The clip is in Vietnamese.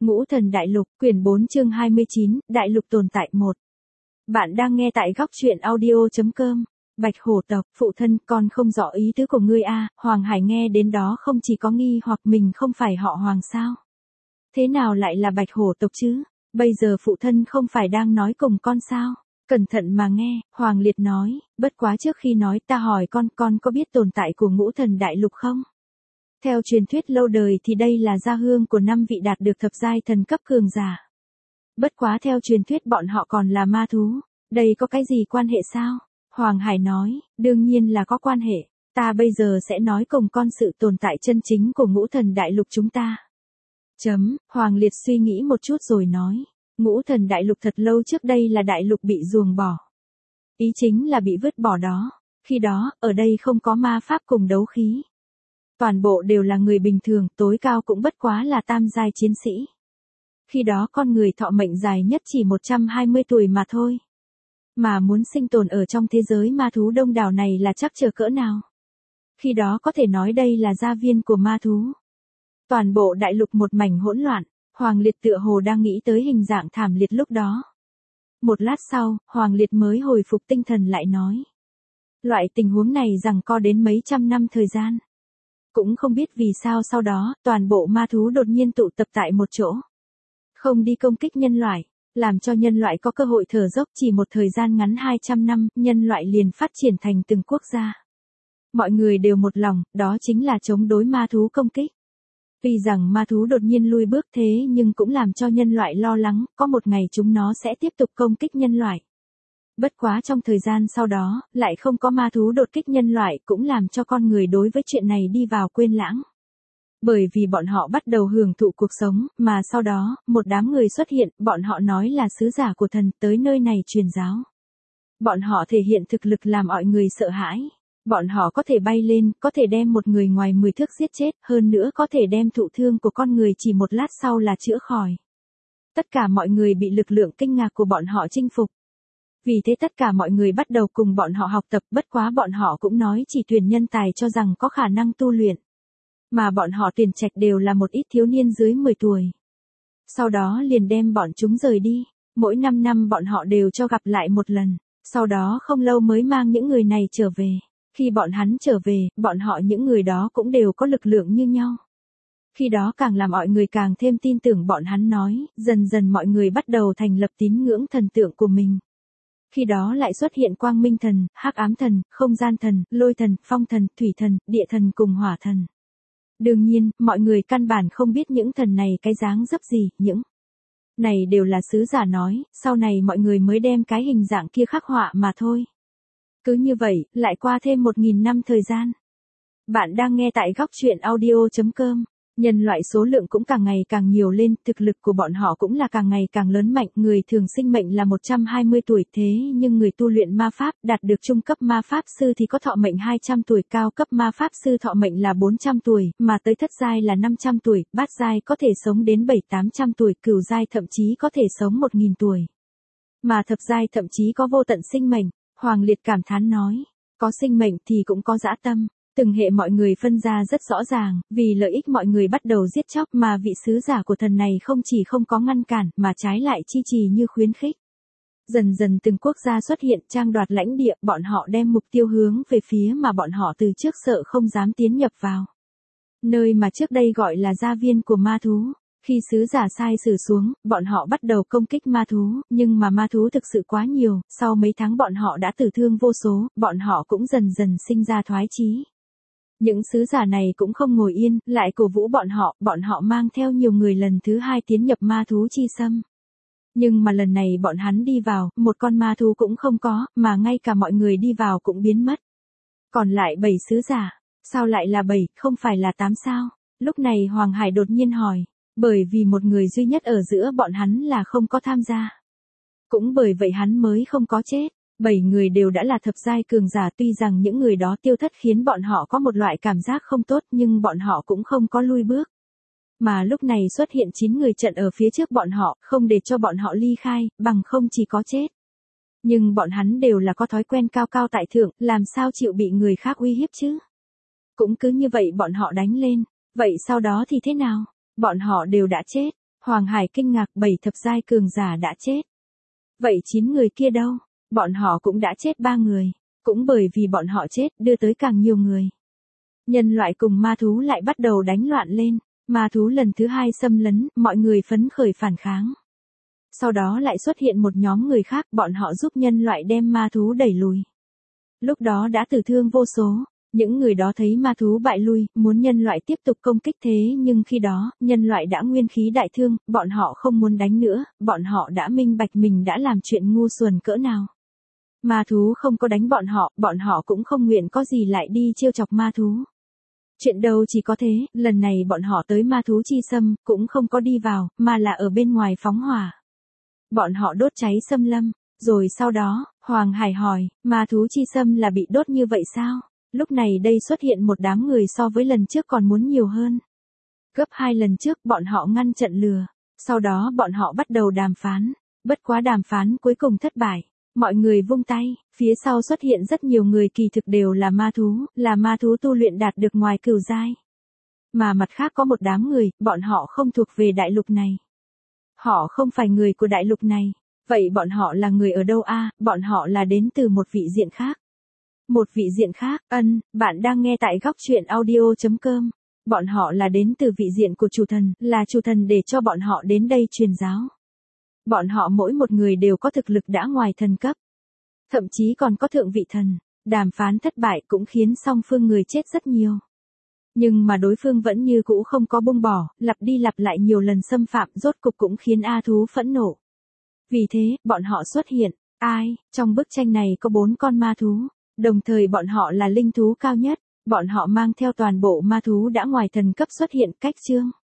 Ngũ Thần Đại Lục, quyển 4 chương 29, Đại Lục tồn tại 1. Bạn đang nghe tại góc truyện audio.com. Bạch hổ tộc, phụ thân, con không rõ ý tứ của ngươi a. Hoàng Hải nghe đến đó không chỉ có nghi hoặc mình không phải họ Hoàng sao? Thế nào lại là bạch hổ tộc chứ? Bây giờ phụ thân không phải đang nói cùng con sao? Cẩn thận mà nghe, Hoàng Liệt nói, bất quá trước khi nói ta hỏi con có biết tồn tại của Ngũ Thần Đại Lục không? Theo truyền thuyết lâu đời thì đây là gia hương của 5 vị đạt được thập giai thần cấp cường giả. Bất quá theo truyền thuyết bọn họ còn là ma thú, đây có cái gì quan hệ sao? Hoàng Hải nói, đương nhiên là có quan hệ, ta bây giờ sẽ nói cùng con sự tồn tại chân chính của Ngũ Thần Đại Lục chúng ta. Hoàng Liệt suy nghĩ một chút rồi nói, Ngũ Thần Đại Lục thật lâu trước đây là đại lục bị ruồng bỏ. Ý chính là bị vứt bỏ đó, khi đó, ở đây không có ma pháp cùng đấu khí. Toàn bộ đều là người bình thường, tối cao cũng bất quá là tam giai chiến sĩ. Khi đó con người thọ mệnh dài nhất chỉ 120 tuổi mà thôi. Mà muốn sinh tồn ở trong thế giới ma thú đông đảo này là chắc chờ cỡ nào. Khi đó có thể nói đây là gia viên của ma thú. Toàn bộ đại lục một mảnh hỗn loạn, Hoàng Liệt tựa hồ đang nghĩ tới hình dạng thảm liệt lúc đó. Một lát sau, Hoàng Liệt mới hồi phục tinh thần lại nói. Loại tình huống này rằng co đến mấy trăm năm thời gian. Cũng không biết vì sao sau đó, toàn bộ ma thú đột nhiên tụ tập tại một chỗ. Không đi công kích nhân loại, làm cho nhân loại có cơ hội thở dốc chỉ một thời gian ngắn 200 năm, nhân loại liền phát triển thành từng quốc gia. Mọi người đều một lòng, đó chính là chống đối ma thú công kích. Vì rằng ma thú đột nhiên lui bước thế nhưng cũng làm cho nhân loại lo lắng, có một ngày chúng nó sẽ tiếp tục công kích nhân loại. Bất quá trong thời gian sau đó, lại không có ma thú đột kích nhân loại cũng làm cho con người đối với chuyện này đi vào quên lãng. Bởi vì bọn họ bắt đầu hưởng thụ cuộc sống, mà sau đó, một đám người xuất hiện, bọn họ nói là sứ giả của thần tới nơi này truyền giáo. Bọn họ thể hiện thực lực làm mọi người sợ hãi. Bọn họ có thể bay lên, có thể đem một người ngoài 10 thước giết chết, hơn nữa có thể đem thụ thương của con người chỉ một lát sau là chữa khỏi. Tất cả mọi người bị lực lượng kinh ngạc của bọn họ chinh phục. Vì thế tất cả mọi người bắt đầu cùng bọn họ học tập, bất quá bọn họ cũng nói chỉ tuyển nhân tài cho rằng có khả năng tu luyện. Mà bọn họ tuyển trạch đều là một ít thiếu niên dưới 10 tuổi. Sau đó liền đem bọn chúng rời đi, mỗi 5 năm bọn họ đều cho gặp lại một lần, sau đó không lâu mới mang những người này trở về. Khi bọn hắn trở về, bọn họ những người đó cũng đều có lực lượng như nhau. Khi đó càng làm mọi người càng thêm tin tưởng bọn hắn nói, dần dần mọi người bắt đầu thành lập tín ngưỡng thần tượng của mình. Khi đó lại xuất hiện quang minh thần, hắc ám thần, không gian thần, lôi thần, phong thần, thủy thần, địa thần cùng hỏa thần. Đương nhiên, mọi người căn bản không biết những thần này cái dáng dấp gì, những này đều là sứ giả nói, sau này mọi người mới đem cái hình dạng kia khắc họa mà thôi. Cứ như vậy, lại qua thêm 1000 năm thời gian. Bạn đang nghe tại góc truyện audio.com. Nhân loại số lượng cũng càng ngày càng nhiều lên, thực lực của bọn họ cũng là càng ngày càng lớn mạnh, người thường sinh mệnh là 120 tuổi thế nhưng người tu luyện ma pháp đạt được trung cấp ma pháp sư thì có thọ mệnh 200 tuổi, cao cấp ma pháp sư thọ mệnh là 400 tuổi, mà tới thất giai là 500 tuổi, bát giai có thể sống đến 700-800 tuổi, cửu giai thậm chí có thể sống 1000 tuổi. Mà thập giai thậm chí có vô tận sinh mệnh, Hoàng Liệt cảm thán nói, có sinh mệnh thì cũng có dã tâm. Từng hệ mọi người phân ra rất rõ ràng, vì lợi ích mọi người bắt đầu giết chóc mà vị sứ giả của thần này không chỉ không có ngăn cản mà trái lại chi trì như khuyến khích. Dần dần từng quốc gia xuất hiện trang đoạt lãnh địa, bọn họ đem mục tiêu hướng về phía mà bọn họ từ trước sợ không dám tiến nhập vào. Nơi mà trước đây gọi là gia viên của ma thú. Khi sứ giả sai sử xuống, bọn họ bắt đầu công kích ma thú, nhưng mà ma thú thực sự quá nhiều, sau mấy tháng bọn họ đã tử thương vô số, bọn họ cũng dần dần sinh ra thoái chí. Những sứ giả này cũng không ngồi yên, lại cổ vũ bọn họ mang theo nhiều người lần thứ 2 tiến nhập ma thú chi xâm. Nhưng mà lần này bọn hắn đi vào, một con ma thú cũng không có, mà ngay cả mọi người đi vào cũng biến mất. Còn lại 7 sứ giả, sao lại là 7, không phải là 8 sao? Lúc này Hoàng Hải đột nhiên hỏi, bởi vì một người duy nhất ở giữa bọn hắn là không có tham gia. Cũng bởi vậy hắn mới không có chết. 7 người đều đã là thập giai cường giả, tuy rằng những người đó tiêu thất khiến bọn họ có một loại cảm giác không tốt nhưng bọn họ cũng không có lui bước. Mà lúc này xuất hiện 9 người trận ở phía trước bọn họ, không để cho bọn họ ly khai, bằng không chỉ có chết. Nhưng bọn hắn đều là có thói quen cao cao tại thượng, làm sao chịu bị người khác uy hiếp chứ? Cũng cứ như vậy bọn họ đánh lên, vậy sau đó thì thế nào? Bọn họ đều đã chết. Hoàng Hải kinh ngạc, 7 thập giai cường giả đã chết. Vậy 9 người kia đâu? Bọn họ cũng đã chết 3 người. Cũng bởi vì bọn họ chết, đưa tới càng nhiều người. Nhân loại cùng ma thú lại bắt đầu đánh loạn lên. Ma thú lần thứ 2 xâm lấn, mọi người phấn khởi phản kháng. Sau đó lại xuất hiện một nhóm người khác, bọn họ giúp nhân loại đem ma thú đẩy lùi. Lúc đó đã tử thương vô số. Những người đó thấy ma thú bại lui, muốn nhân loại tiếp tục công kích thế nhưng khi đó, nhân loại đã nguyên khí đại thương, bọn họ không muốn đánh nữa, bọn họ đã minh bạch mình đã làm chuyện ngu xuẩn cỡ nào. Ma thú không có đánh bọn họ cũng không nguyện có gì lại đi trêu chọc ma thú. Chuyện đâu chỉ có thế, lần này bọn họ tới ma thú chi xâm, cũng không có đi vào, mà là ở bên ngoài phóng hỏa. Bọn họ đốt cháy xâm lâm, rồi sau đó, Hoàng Hải hỏi, ma thú chi xâm là bị đốt như vậy sao? Lúc này đây xuất hiện một đám người so với lần trước còn muốn nhiều hơn. Gấp 2 lần trước bọn họ ngăn trận lừa, sau đó bọn họ bắt đầu đàm phán, bất quá đàm phán cuối cùng thất bại. Mọi người vung tay, phía sau xuất hiện rất nhiều người kỳ thực đều là ma thú tu luyện đạt được ngoài cửu giai. Mà mặt khác có một đám người, bọn họ không thuộc về đại lục này. Họ không phải người của đại lục này. Vậy bọn họ là người ở đâu a? Bọn họ là đến từ một vị diện khác. Một vị diện khác, bạn đang nghe tại góc truyện audio.com. Bọn họ là đến từ vị diện của chủ thần, là chủ thần để cho bọn họ đến đây truyền giáo. Bọn họ mỗi một người đều có thực lực đã ngoài thần cấp. Thậm chí còn có thượng vị thần. Đàm phán thất bại cũng khiến song phương người chết rất nhiều. Nhưng mà đối phương vẫn như cũ không có buông bỏ, lặp đi lặp lại nhiều lần xâm phạm, rốt cục cũng khiến A thú phẫn nộ. Vì thế, bọn họ xuất hiện. Trong bức tranh này có 4 con ma thú. Đồng thời bọn họ là linh thú cao nhất. Bọn họ mang theo toàn bộ ma thú đã ngoài thần cấp xuất hiện cách chương.